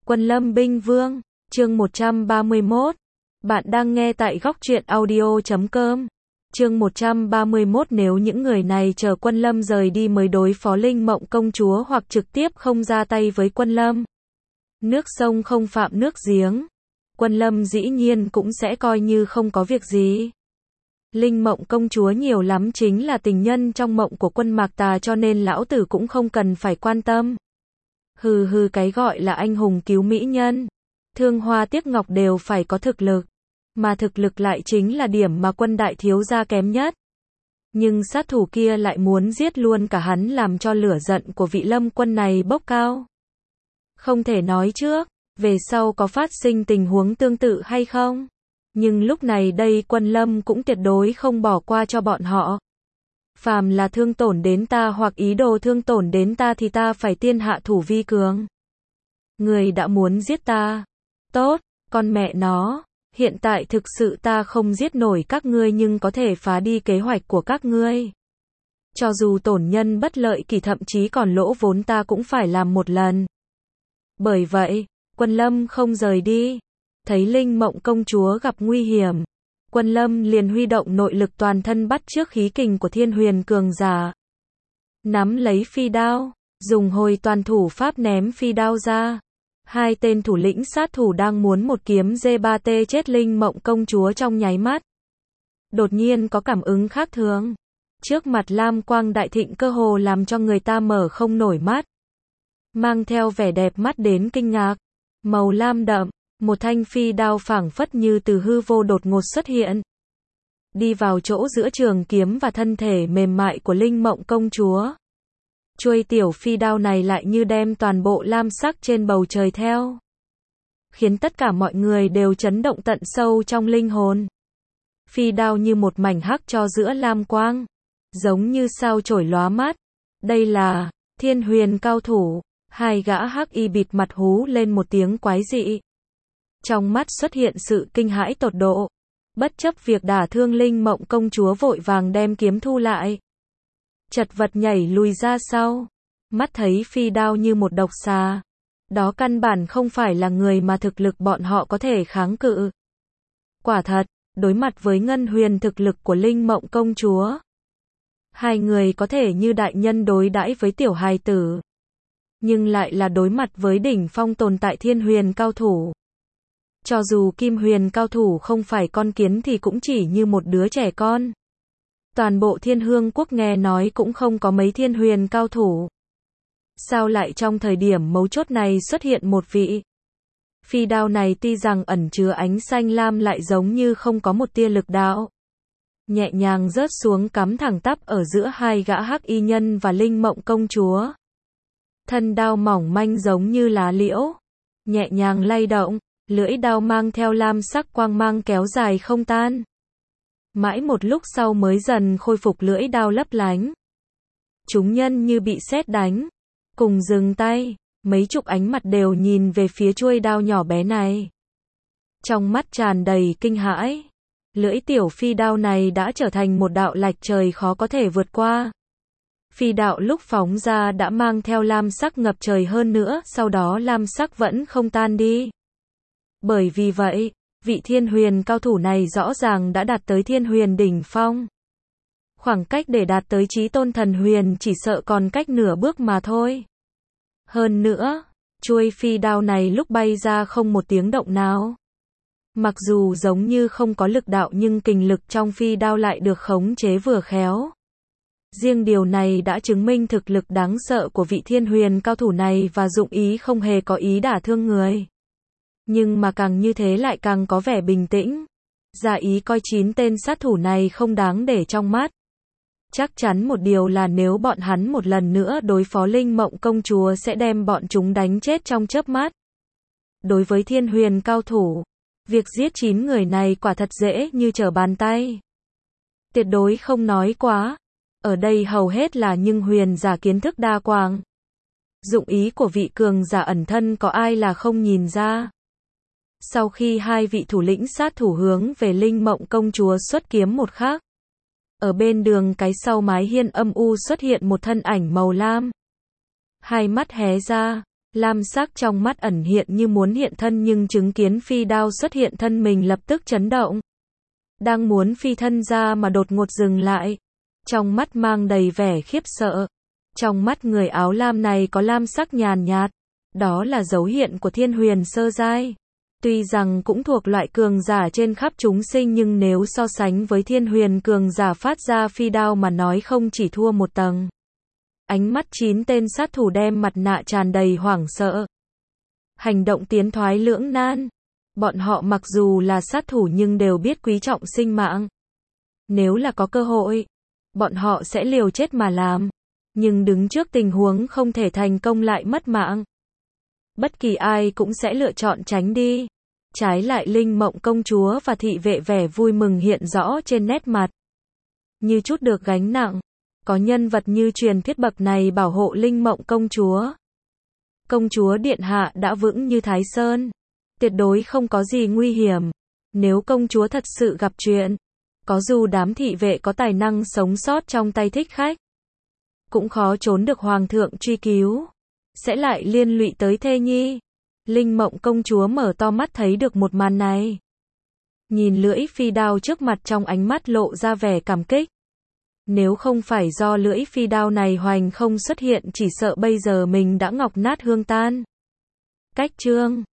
Quân Lâm Binh Vương, chương 131. Bạn đang nghe tại góc truyện audio.com. Chương 131. Nếu những người này chờ Quân Lâm rời đi mới đối phó Linh Mộng công chúa hoặc trực tiếp không ra tay với Quân Lâm. Nước sông không phạm nước giếng. Quân Lâm dĩ nhiên cũng sẽ coi như không có việc gì. Linh Mộng công chúa nhiều lắm chính là tình nhân trong mộng của Quân Mạc Tà, cho nên lão tử cũng không cần phải quan tâm. Hừ, cái gọi là anh hùng cứu mỹ nhân, thương hoa tiếc ngọc đều phải có thực lực, mà thực lực lại chính là điểm mà Quân đại thiếu gia kém nhất. Nhưng sát thủ kia lại muốn giết luôn cả hắn, làm cho lửa giận của vị Lâm Quân này bốc cao. Không thể nói trước, về sau có phát sinh tình huống tương tự hay không, nhưng lúc này đây Quân Lâm cũng tuyệt đối không bỏ qua cho bọn họ. Phàm là thương tổn đến ta hoặc ý đồ thương tổn đến ta thì ta phải tiên hạ thủ vi cường. Người đã muốn giết ta. Tốt, con mẹ nó, hiện tại thực sự ta không giết nổi các ngươi nhưng có thể phá đi kế hoạch của các ngươi. Cho dù tổn nhân bất lợi kỳ thậm chí còn lỗ vốn ta cũng phải làm một lần. Bởi vậy, Quân Lâm không rời đi. Thấy Linh Mộng công chúa gặp nguy hiểm, Quân Lâm liền huy động nội lực toàn thân bắt chước khí kình của Thiên Huyền cường giả. Nắm lấy phi đao, dùng hồi toàn thủ pháp ném phi đao ra. Hai tên thủ lĩnh sát thủ đang muốn một kiếm G3T chết Linh Mộng công chúa trong nháy mắt. Đột nhiên có cảm ứng khác thường. Trước mặt lam quang đại thịnh cơ hồ làm cho người ta mở không nổi mắt. Mang theo vẻ đẹp mắt đến kinh ngạc. Màu lam đậm, một thanh phi đao phảng phất như từ hư vô đột ngột xuất hiện. Đi vào chỗ giữa trường kiếm và thân thể mềm mại của Linh Mộng công chúa. Chuôi tiểu phi đao này lại như đem toàn bộ lam sắc trên bầu trời theo. Khiến tất cả mọi người đều chấn động tận sâu trong linh hồn. Phi đao như một mảnh hắc cho giữa lam quang. Giống như sao chổi lóa mắt. Đây là Thiên Huyền cao thủ. Hai gã hắc y bịt mặt hú lên một tiếng quái dị. Trong mắt xuất hiện sự kinh hãi tột độ. Bất chấp việc đả thương Linh Mộng công chúa vội vàng đem kiếm thu lại. Chật vật nhảy lùi ra sau. Mắt thấy phi đao như một độc xà. Đó căn bản không phải là người mà thực lực bọn họ có thể kháng cự. Quả thật, đối mặt với ngân huyền thực lực của Linh Mộng công chúa, hai người có thể như đại nhân đối đãi với tiểu hài tử. Nhưng lại là đối mặt với đỉnh phong tồn tại Thiên Huyền cao thủ. Cho dù Kim Huyền cao thủ không phải con kiến thì cũng chỉ như một đứa trẻ con. Toàn bộ Thiên Hương quốc nghe nói cũng không có mấy Thiên Huyền cao thủ. Sao lại trong thời điểm mấu chốt này xuất hiện một vị? Phi đao này tuy rằng ẩn chứa ánh xanh lam lại giống như không có một tia lực đạo. Nhẹ nhàng rớt xuống cắm thẳng tắp ở giữa hai gã hắc y nhân và Linh Mộng công chúa. Thân đao mỏng manh giống như lá liễu. Nhẹ nhàng lay động. Lưỡi đao mang theo lam sắc quang mang kéo dài không tan. Mãi một lúc sau mới dần khôi phục lưỡi đao lấp lánh. Chúng nhân như bị sét đánh. Cùng dừng tay, mấy chục ánh mặt đều nhìn về phía chuôi đao nhỏ bé này. Trong mắt tràn đầy kinh hãi. Lưỡi tiểu phi đao này đã trở thành một đạo lạch trời khó có thể vượt qua. Phi đạo lúc phóng ra đã mang theo lam sắc ngập trời hơn nữa, sau đó lam sắc vẫn không tan đi. Bởi vì vậy, vị Thiên Huyền cao thủ này rõ ràng đã đạt tới Thiên Huyền đỉnh phong. Khoảng cách để đạt tới chí tôn thần huyền chỉ sợ còn cách nửa bước mà thôi. Hơn nữa, chuôi phi đao này lúc bay ra không một tiếng động nào. Mặc dù giống như không có lực đạo nhưng kình lực trong phi đao lại được khống chế vừa khéo. Riêng điều này đã chứng minh thực lực đáng sợ của vị Thiên Huyền cao thủ này và dụng ý không hề có ý đả thương người. Nhưng mà càng như thế lại càng có vẻ bình tĩnh. Giả ý coi 9 tên sát thủ này không đáng để trong mắt. Chắc chắn một điều là nếu bọn hắn một lần nữa đối phó Linh Mộng công chúa sẽ đem bọn chúng đánh chết trong chớp mắt. Đối với Thiên Huyền cao thủ, việc giết 9 người này quả thật dễ như trở bàn tay. Tuyệt đối không nói quá. Ở đây hầu hết là nhưng huyền giả kiến thức đa quang. Dụng ý của vị cường giả ẩn thân có ai là không nhìn ra. Sau khi hai vị thủ lĩnh sát thủ hướng về Linh Mộng công chúa xuất kiếm một khắc, ở bên đường cái sau mái hiên âm u xuất hiện một thân ảnh màu lam. Hai mắt hé ra, Lam sắc trong mắt ẩn hiện như muốn hiện thân nhưng chứng kiến phi đao xuất hiện thân mình lập tức chấn động. Đang muốn phi thân ra mà đột ngột dừng lại. Trong mắt mang đầy vẻ khiếp sợ. Trong mắt người áo lam này có lam sắc nhàn nhạt. Đó là dấu hiện của thiên huyền sơ giai. Tuy rằng cũng thuộc loại cường giả trên khắp chúng sinh nhưng nếu so sánh với thiên huyền cường giả phát ra phi đao mà nói không chỉ thua một tầng. Ánh mắt 9 tên sát thủ đem mặt nạ tràn đầy hoảng sợ. Hành động tiến thoái lưỡng nan. Bọn họ mặc dù là sát thủ nhưng đều biết quý trọng sinh mạng. Nếu là có cơ hội, bọn họ sẽ liều chết mà làm. Nhưng đứng trước tình huống không thể thành công lại mất mạng. Bất kỳ ai cũng sẽ lựa chọn tránh đi. Trái lại Linh Mộng công chúa và thị vệ vẻ vui mừng hiện rõ trên nét mặt. Như chút được gánh nặng. Có nhân vật như truyền thuyết bậc này bảo hộ Linh Mộng công chúa. Công chúa điện hạ đã vững như Thái Sơn. Tuyệt đối không có gì nguy hiểm. Nếu công chúa thật sự gặp chuyện, có dù đám thị vệ có tài năng sống sót trong tay thích khách, cũng khó trốn được hoàng thượng truy cứu. Sẽ lại liên lụy tới thê nhi. Linh Mộng công chúa mở to mắt thấy được một màn này. Nhìn lưỡi phi đao trước mặt trong ánh mắt lộ ra vẻ cảm kích. Nếu không phải do lưỡi phi đao này hoành không xuất hiện chỉ sợ bây giờ mình đã ngọc nát hương tan. Cách chương